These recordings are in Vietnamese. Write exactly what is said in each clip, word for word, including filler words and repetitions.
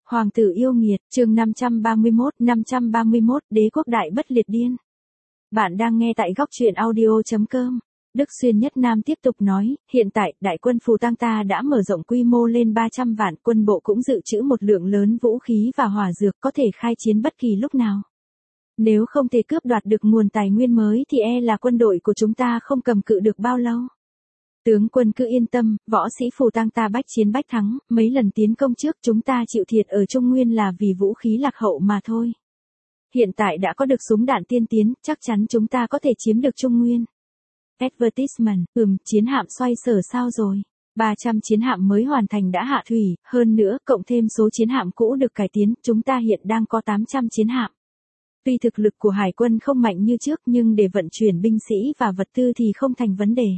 Hoàng tử yêu nghiệt, chương năm trăm ba mươi mốt, năm trăm ba mươi mốt, đế quốc đại bất liệt điên. Bạn đang nghe tại góc truyện audio.com. Đức Xuyên Nhất Nam tiếp tục nói, hiện tại, đại quân Phù Tang ta đã mở rộng quy mô lên ba trăm vạn, quân bộ cũng dự trữ một lượng lớn vũ khí và hỏa dược có thể khai chiến bất kỳ lúc nào. Nếu không thể cướp đoạt được nguồn tài nguyên mới thì e là quân đội của chúng ta không cầm cự được bao lâu. Tướng quân cứ yên tâm, võ sĩ Phù Tang ta bách chiến bách thắng, mấy lần tiến công trước chúng ta chịu thiệt ở Trung Nguyên là vì vũ khí lạc hậu mà thôi. Hiện tại đã có được súng đạn tiên tiến, chắc chắn chúng ta có thể chiếm được Trung Nguyên. Advertisement, ừm, chiến hạm xoay sở sao rồi? ba trăm chiến hạm mới hoàn thành đã hạ thủy, hơn nữa, cộng thêm số chiến hạm cũ được cải tiến, chúng ta hiện đang có tám trăm chiến hạm. Tuy thực lực của hải quân không mạnh như trước nhưng để vận chuyển binh sĩ và vật tư thì không thành vấn đề.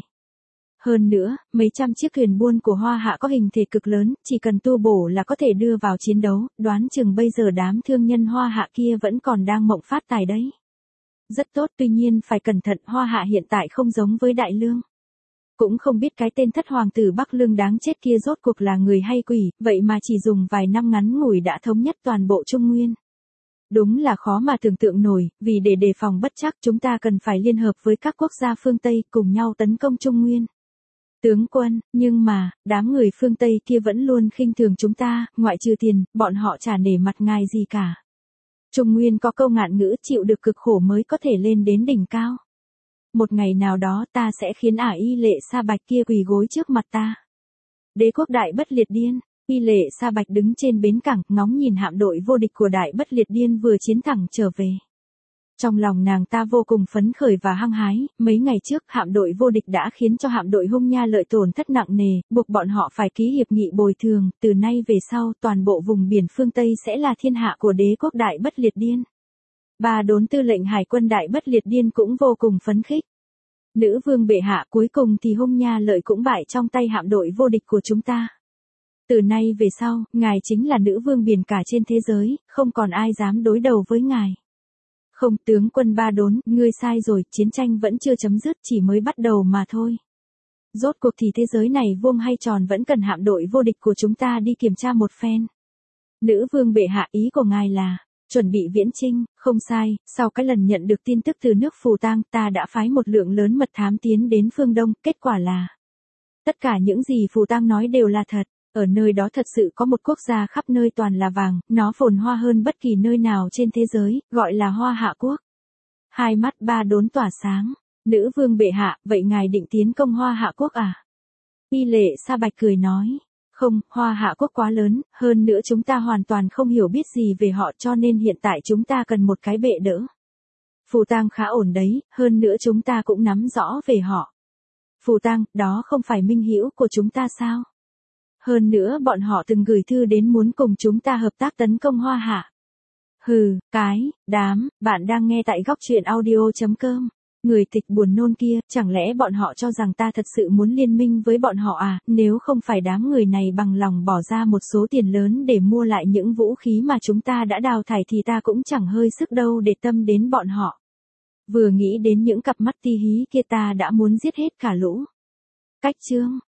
Hơn nữa, mấy trăm chiếc thuyền buôn của Hoa Hạ có hình thể cực lớn, chỉ cần tu bổ là có thể đưa vào chiến đấu, đoán chừng bây giờ đám thương nhân Hoa Hạ kia vẫn còn đang mộng phát tài đấy. Rất tốt, tuy nhiên phải cẩn thận, Hoa Hạ hiện tại không giống với Đại Lương. Cũng không biết cái tên thất hoàng tử Bắc Lương đáng chết kia rốt cuộc là người hay quỷ, vậy mà chỉ dùng vài năm ngắn ngủi đã thống nhất toàn bộ Trung Nguyên. Đúng là khó mà tưởng tượng nổi, vì để đề phòng bất trắc chúng ta cần phải liên hợp với các quốc gia phương Tây cùng nhau tấn công Trung Nguyên. Tướng quân, nhưng mà, đám người phương Tây kia vẫn luôn khinh thường chúng ta, ngoại trừ tiền, bọn họ chả nể mặt ngài gì cả. Trung Nguyên có câu ngạn ngữ chịu được cực khổ mới có thể lên đến đỉnh cao. Một ngày nào đó ta sẽ khiến ả Y Lệ Sa Bạch kia quỳ gối trước mặt ta. Đế quốc đại bất liệt điên, Y Lệ Sa Bạch đứng trên bến cảng, ngóng nhìn hạm đội vô địch của đại bất liệt điên vừa chiến thẳng trở về. Trong lòng nàng ta vô cùng phấn khởi và hăng hái, mấy ngày trước hạm đội vô địch đã khiến cho hạm đội Hung Nha Lợi tổn thất nặng nề, buộc bọn họ phải ký hiệp nghị bồi thường, từ nay về sau toàn bộ vùng biển phương Tây sẽ là thiên hạ của đế quốc đại bất liệt điên. Ba đốn tư lệnh hải quân đại bất liệt điên cũng vô cùng phấn khích. Nữ vương bệ hạ, cuối cùng thì Hung Nha Lợi cũng bại trong tay hạm đội vô địch của chúng ta. Từ nay về sau, ngài chính là nữ vương biển cả trên thế giới, không còn ai dám đối đầu với ngài. Không, tướng quân Ba Đốn, ngươi sai rồi, chiến tranh vẫn chưa chấm dứt, chỉ mới bắt đầu mà thôi. Rốt cuộc thì thế giới này vuông hay tròn vẫn cần hạm đội vô địch của chúng ta đi kiểm tra một phen. Nữ vương bệ hạ, ý của ngài là, chuẩn bị viễn chinh, không sai, sau cái lần nhận được tin tức từ nước Phù Tang, ta đã phái một lượng lớn mật thám tiến đến phương Đông, kết quả là, tất cả những gì Phù Tang nói đều là thật. Ở nơi đó thật sự có một quốc gia khắp nơi toàn là vàng, nó phồn hoa hơn bất kỳ nơi nào trên thế giới, gọi là Hoa Hạ Quốc. Hai mắt Ba Đốn tỏa sáng, nữ vương bệ hạ, vậy ngài định tiến công Hoa Hạ Quốc à? Y Lệ Sa Bạch cười nói, không, Hoa Hạ Quốc quá lớn, hơn nữa chúng ta hoàn toàn không hiểu biết gì về họ cho nên hiện tại chúng ta cần một cái bệ đỡ. Phù Tang khá ổn đấy, hơn nữa chúng ta cũng nắm rõ về họ. Phù Tang, đó không phải minh hữu của chúng ta sao? Hơn nữa bọn họ từng gửi thư đến muốn cùng chúng ta hợp tác tấn công Hoa Hạ. Hừ, cái, đám, bạn đang nghe tại góc truyện audio.com. Người tịch buồn nôn kia, chẳng lẽ bọn họ cho rằng ta thật sự muốn liên minh với bọn họ à, nếu không phải đám người này bằng lòng bỏ ra một số tiền lớn để mua lại những vũ khí mà chúng ta đã đào thải thì ta cũng chẳng hơi sức đâu để tâm đến bọn họ. Vừa nghĩ đến những cặp mắt ti hí kia ta đã muốn giết hết cả lũ. Cách chương.